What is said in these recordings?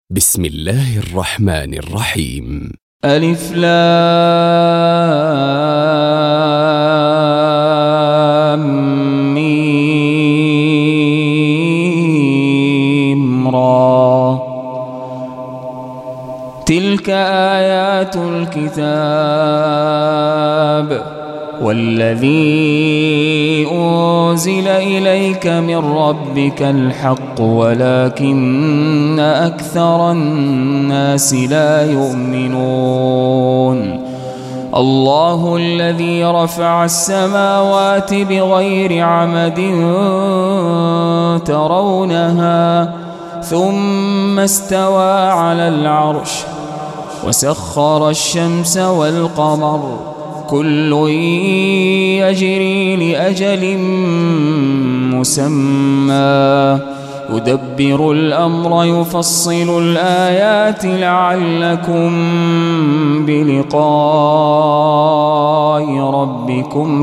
بسم الله الرحمن الرحيم. ألف لام ميم را. تلك آيات الكتاب والذي أنزل إليك من ربك الحق ولكن أكثر الناس لا يؤمنون. الله الذي رفع السماوات بغير عمد ترونها ثم استوى على العرش وسخر الشمس والقمر كل يجري لأجل مسمى يدبر الأمر يفصل الآيات لعلكم بلقاء ربكم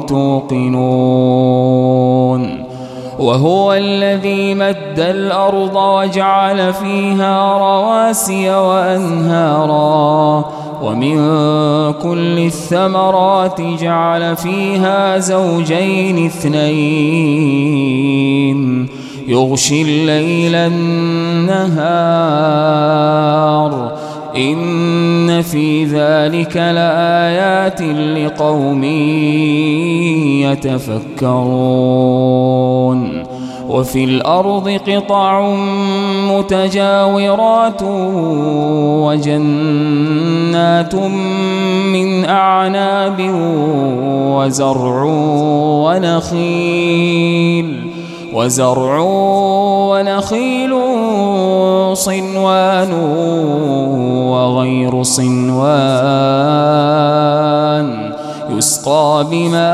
توقنون. وهو الذي مد الأرض وجعل فيها رواسي وأنهارا ومن كل الثمرات جعل فيها زوجين اثنين يغشي الليل النهار إن في ذلك لآيات لقوم يتفكرون. وفي الأرض قطع متجاورات وجنات من أعناب وزرع ونخيل صنوان وغير صنوان يسقى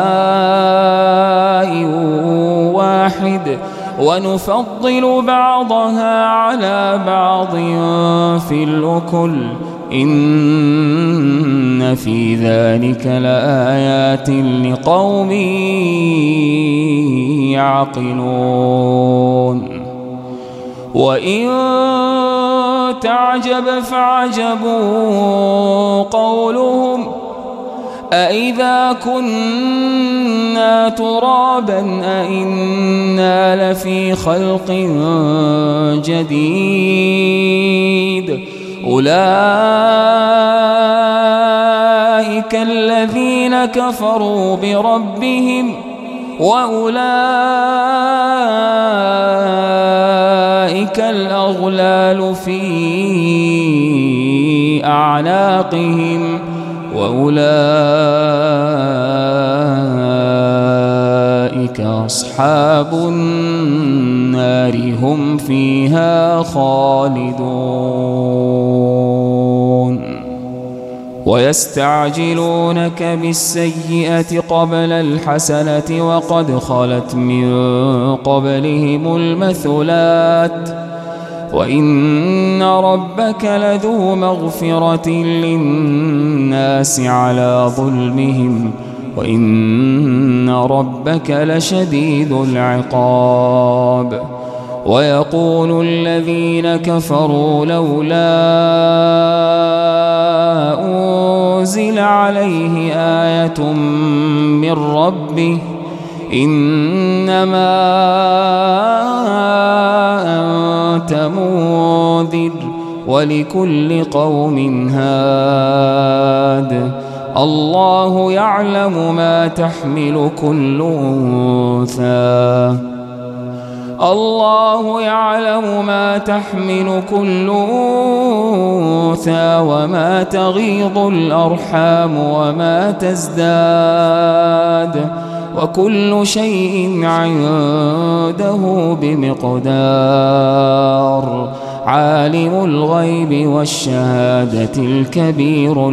بماء واحد ونفضل بعضها على بعض في الأكل إن في ذلك لآيات لقوم يعقلون. وإن تعجب فعجب قولهم أإذا كنا ترابا أإنا لفي خلق جديد أولئك الذين كفروا بربهم وأولئك الأغلال في أعناقهم وأولئك أصحاب النار هم فيها خالدون. ويستعجلونك بالسيئة قبل الحسنة وقد خلت من قبلهم المثلات وإن ربك لذو مغفرة للناس على ظلمهم وإن ربك لشديد العقاب. ويقول الذين كفروا لولا أنزل عليه آية من ربه إنما أنت منذر ولكل قوم هاد الله يعلم ما تحمل كل أنثى وما تغيض الأرحام وما تزداد وكل شيء عنده بمقدار. عالم الغيب والشهادة الكبير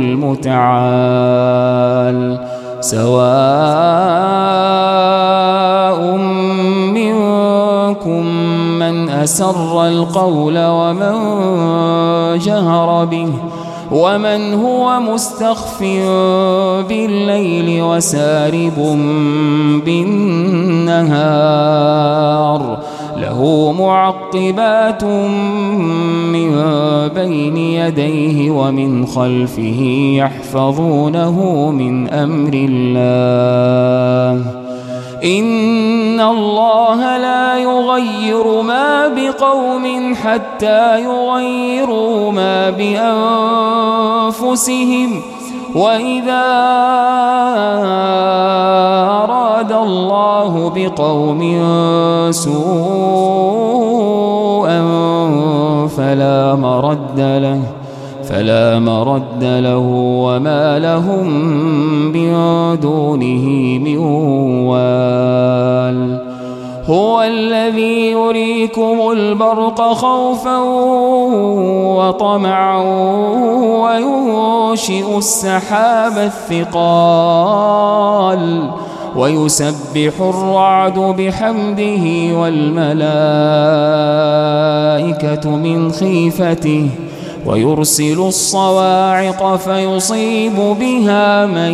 المتعال. سواء منكم من أسر القول ومن جهر به ومن هو مستخف بالليل وسارب بالنهار له معقبات من بين يديه ومن خلفه يحفظونه من أمر الله إن الله لا يغير ما بقوم حتى يغيروا ما بأنفسهم وإذا أراد الله بقوم سوءا فلا مرد له وما لهم من دونه من وال هو الذي يريكم البرق خوفا وطمعا وينشئ السحاب الثقال ويسبح الرعد بحمده والملائكة من خيفته ويرسل الصواعق فيصيب بها من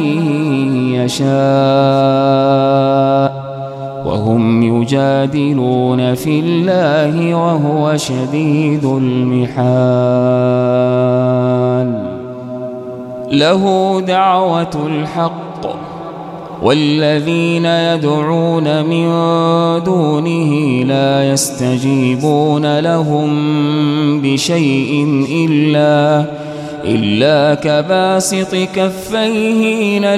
يشاء وهم يجادلون في الله وهو شديد المحال له دعوة الحق والذين يدعون من دونه لا يستجيبون لهم بشيء إلا كباسط كفيه إلى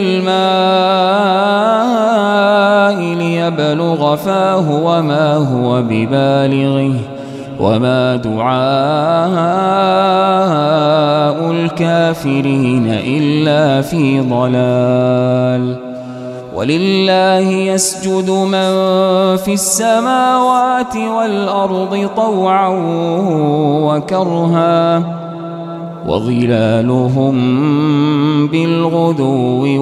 الماء ليبلغ فاه وما هو ببالغه وما دعاء الكافرين إلا في ضلال ولله يسجد من في السماوات والأرض طوعا وكرها وظلالهم بالغدو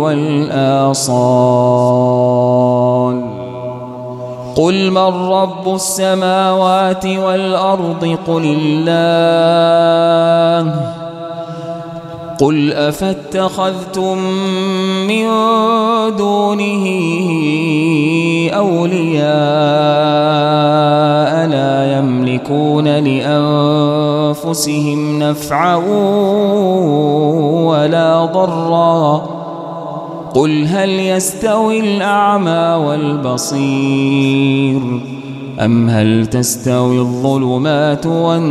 والآصال قل من رب السماوات والأرض قل الله قل أفاتخذتم من دونه أولياء لا يملكون لأنفسهم نفعا ولا ضرا قل هل يستوي الأعمى والبصير أم هل تستوي الظلمات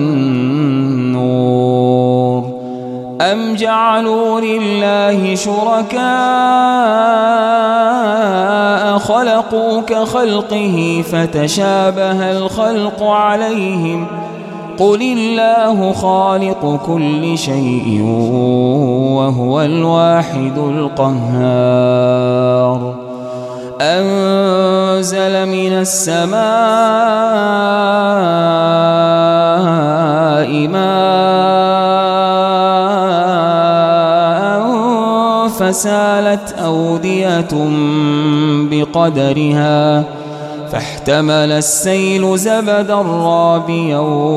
والنور أم جعلوا لله شركاء خلقوا كخلقه فتشابه الخلق عليهم قل الله خالق كل شيء وهو الواحد القهار أنزل من السماء ماء فسالت أودية بقدرها فاحتمل السيل زبدا رابيا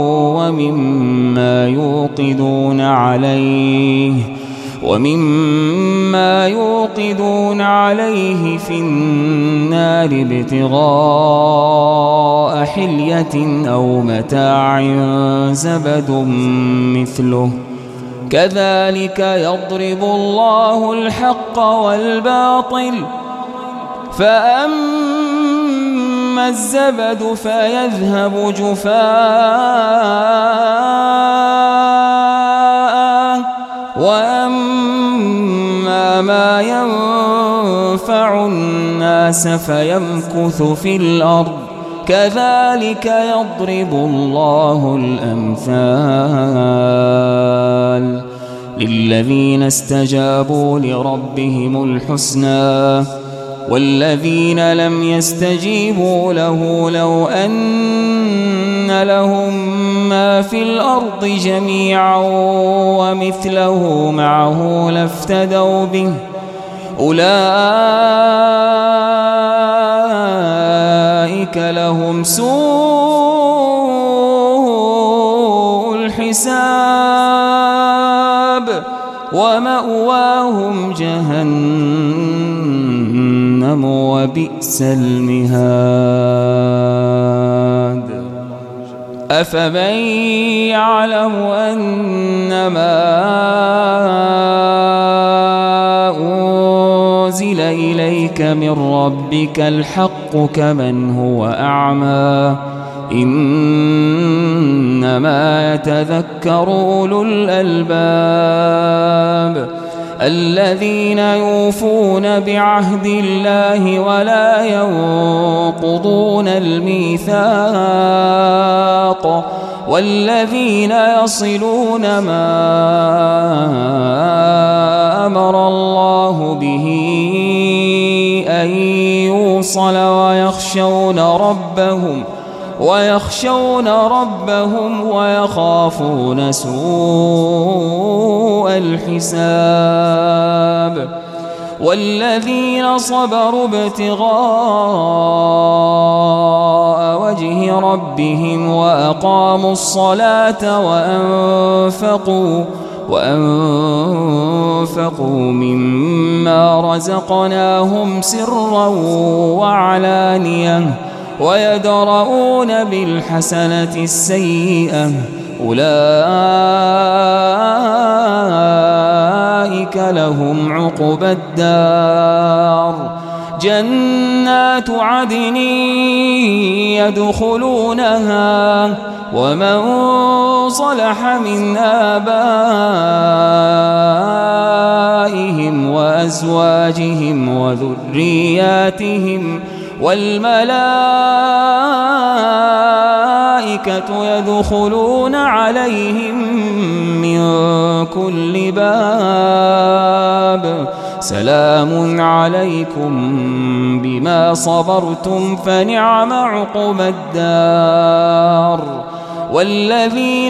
ومما يوقدون عليه في النار ابتغاء حلية أو متاع زبد مثله كذلك يضرب الله الحق والباطل فأما الزبد فيذهب جفاء وأما ما ينفع الناس فيمكث في الأرض كذلك يضرب الله الأمثال للذين استجابوا لربهم الحسنى والذين لم يستجيبوا له لو أن لهم ما في الأرض جميعا ومثله معه لافتدوا به أولئك لهم سوء الحساب ومأواهم جهنم وبئس المهاد. أفمن يعلم أنما أنزل إليك من ربك الحق كمن هو أعمى إنما يتذكر أولو الألباب الذين يوفون بعهد الله ولا ينقضون الميثاق والذين يصلون ما أمر الله به أن يوصل ويخشون ربهم ويخافون سوء الحساب والذين صبروا ابتغاء وجه ربهم وأقاموا الصلاة وأنفقوا مما رزقناهم سرا وعلانية ويدرؤون بالحسنة السيئة أولئك لهم عقبى الدار جنات عدن يدخلونها ومن صلح من آبائهم وأزواجهم وذرياتهم والملائكة يدخلون عليهم من كل باب سلام عليكم بما صبرتم فنعم عقبى الدار والذين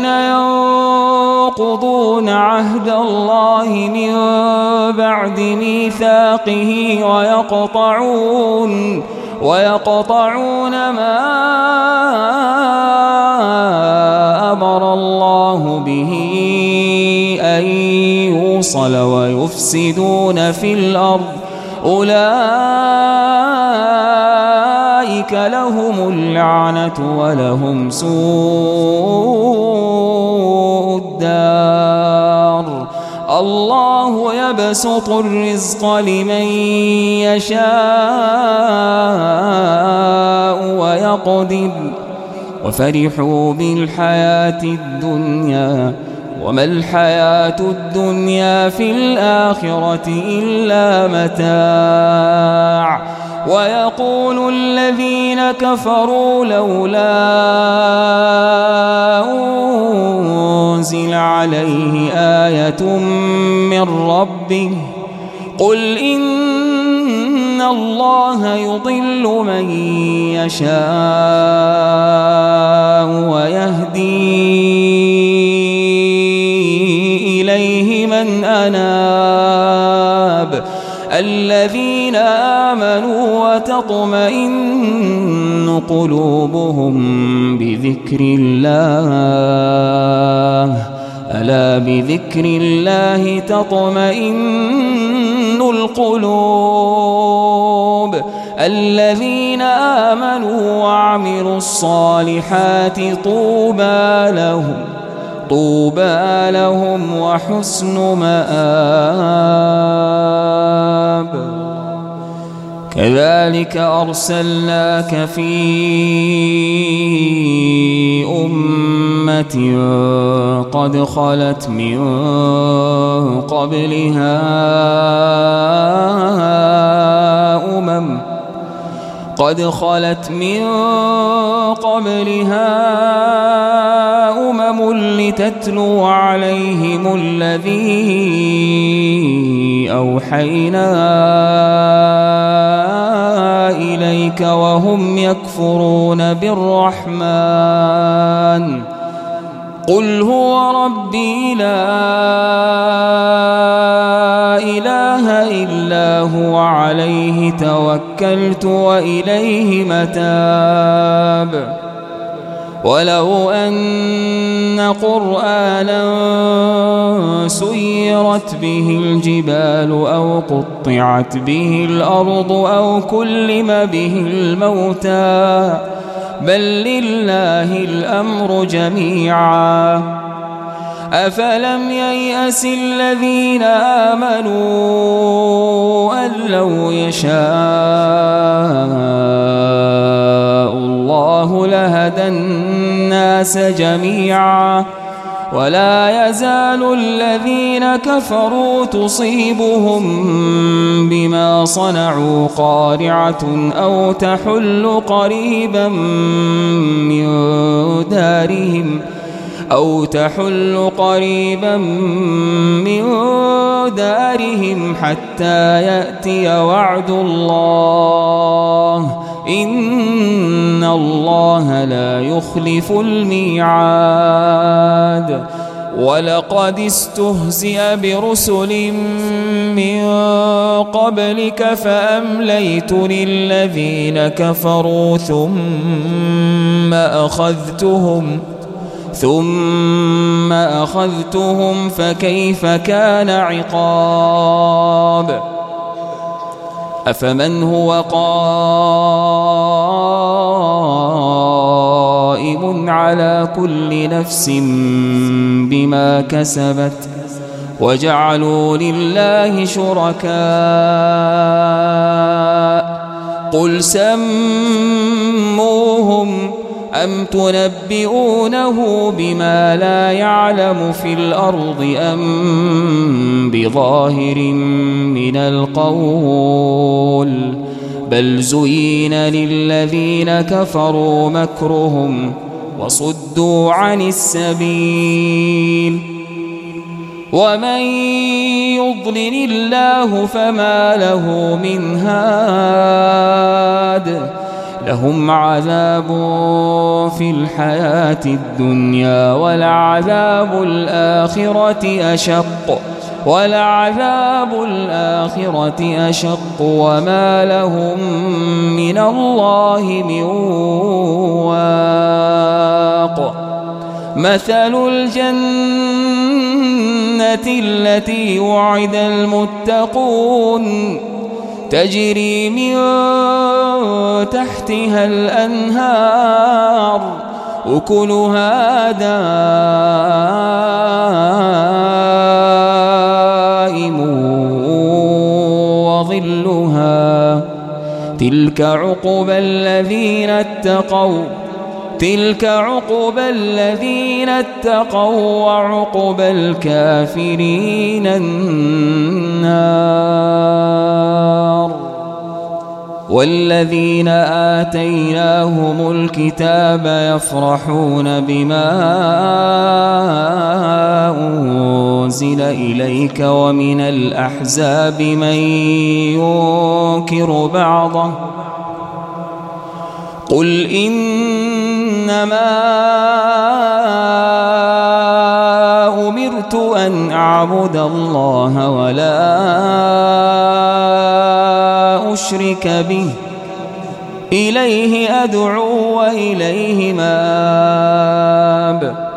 ينقضون عهد الله من بعد ميثاقه ويقطعون ما أمر الله به أن يوصل ويفسدون في الأرض أولئك لهم اللعنة ولهم سوء الدار الله يبسط الرزق لمن يشاء ويقدر وفرحوا بالحياة الدنيا وما الحياة الدنيا في الآخرة إلا متاع ويقول الذين كفروا لولا أنزل عليه آية من ربه قل إن الله يضل من يشاء ويهدي إليه من أناب الذين آمنوا وتطمئن قلوبهم بذكر الله ألا بذكر الله تطمئن القلوب الذين آمنوا وعملوا الصالحات طوبى لهم وحسن مآب كذلك أرسلناك في أمة قد خلت من قبلها أمم لتتلو عليهم الذي أوحينا إليك وهم يكفرون بالرحمن قل هو ربي لا إله إلا هو عليه توكلت وإليه متاب ولو أن قرآنا سيرت به الجبال أو قطعت به الأرض أو كلم به الموتى بل لله الأمر جميعا. أفلم ييأس الذين آمنوا أن لو يشاء الله لهدى الناس جميعا ولا يزال الذين كفروا تصيبهم بما صنعوا قارعة أو تحل قريبا من دارهم حتى يأتي وعد الله إن الله لا يخلف الميعاد. ولقد استهزئ برسل من قبلك فأمليت للذين كفروا ثم أخذتهم فكيف كان عقاب. أفمن هو قائم على كل نفس بما كسبت وجعلوا لله شركاء قل سموهم أم تنبئونه بما لا يعلم في الأرض أم بظاهر من القول بل زين للذين كفروا مكرهم وصدوا عن السبيل ومن يضلل الله فما له من هاد لهم عذاب في الحياة الدنيا ولعذاب الآخرة أشق وما لهم من الله من واق. مثل الجنة التي وعد المتقون تجري من تحتها الأنهار أكلها دائم وظلها تلك عقبى الذين اتقوا وعقبى الكافرين النار. والذين آتيناهم الكتاب يفرحون بما أنزل إليك ومن الأحزاب من ينكر بعضه قل إنما أمرت أن أعبد الله ولا أشرك به إليه أدعو وإليه مآب.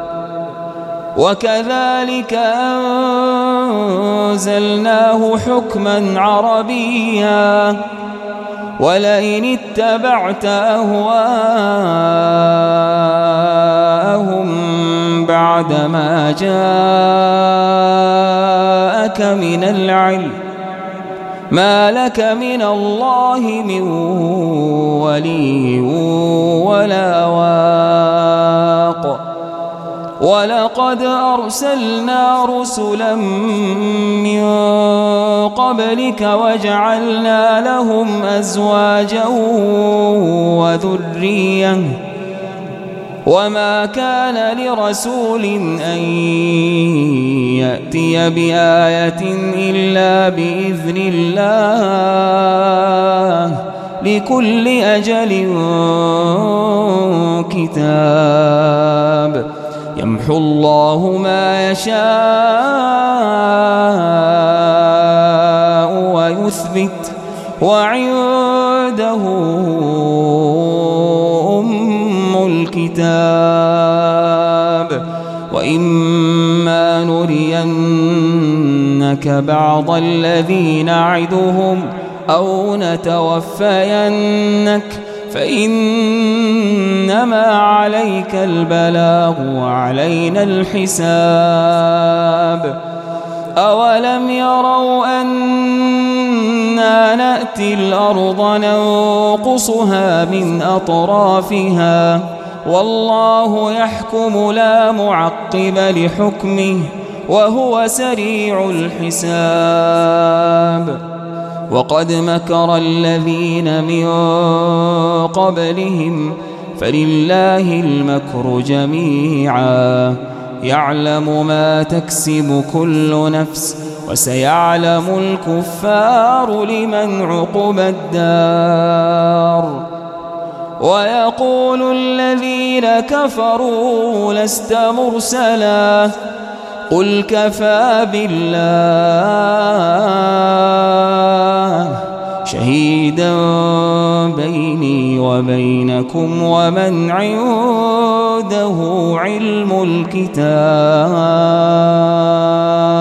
وكذلك أنزلناه حكما عربيا ولئن اتبعت أهواءهم بعدما جاءك من العلم ما لك من الله من ولي ولا واق. ولقد أرسلنا رسلا من قبلك وجعلنا لهم أزواجا وذرية وما كان لرسول أن يأتي بآية إلا بإذن الله لكل أجل كتاب يمحو الله ما يشاء ويثبت وعنده أم الكتاب. وإما نرينك بعض الذي نعدهم أو نتوفينك فإنما عليك البلاغ وعلينا الحساب. أولم يروا أنا نأتي الأرض ننقصها من أطرافها والله يحكم لا معقب لحكمه وهو سريع الحساب. وقد مكر الذين من قبلهم فلله المكر جميعا يعلم ما تكسب كل نفس وسيعلم الكفار لمن عقبى الدار. ويقول الذين كفروا لست مرسلا قل كفى بالله شهيدا بيني وبينكم ومن عنده علم الكتاب.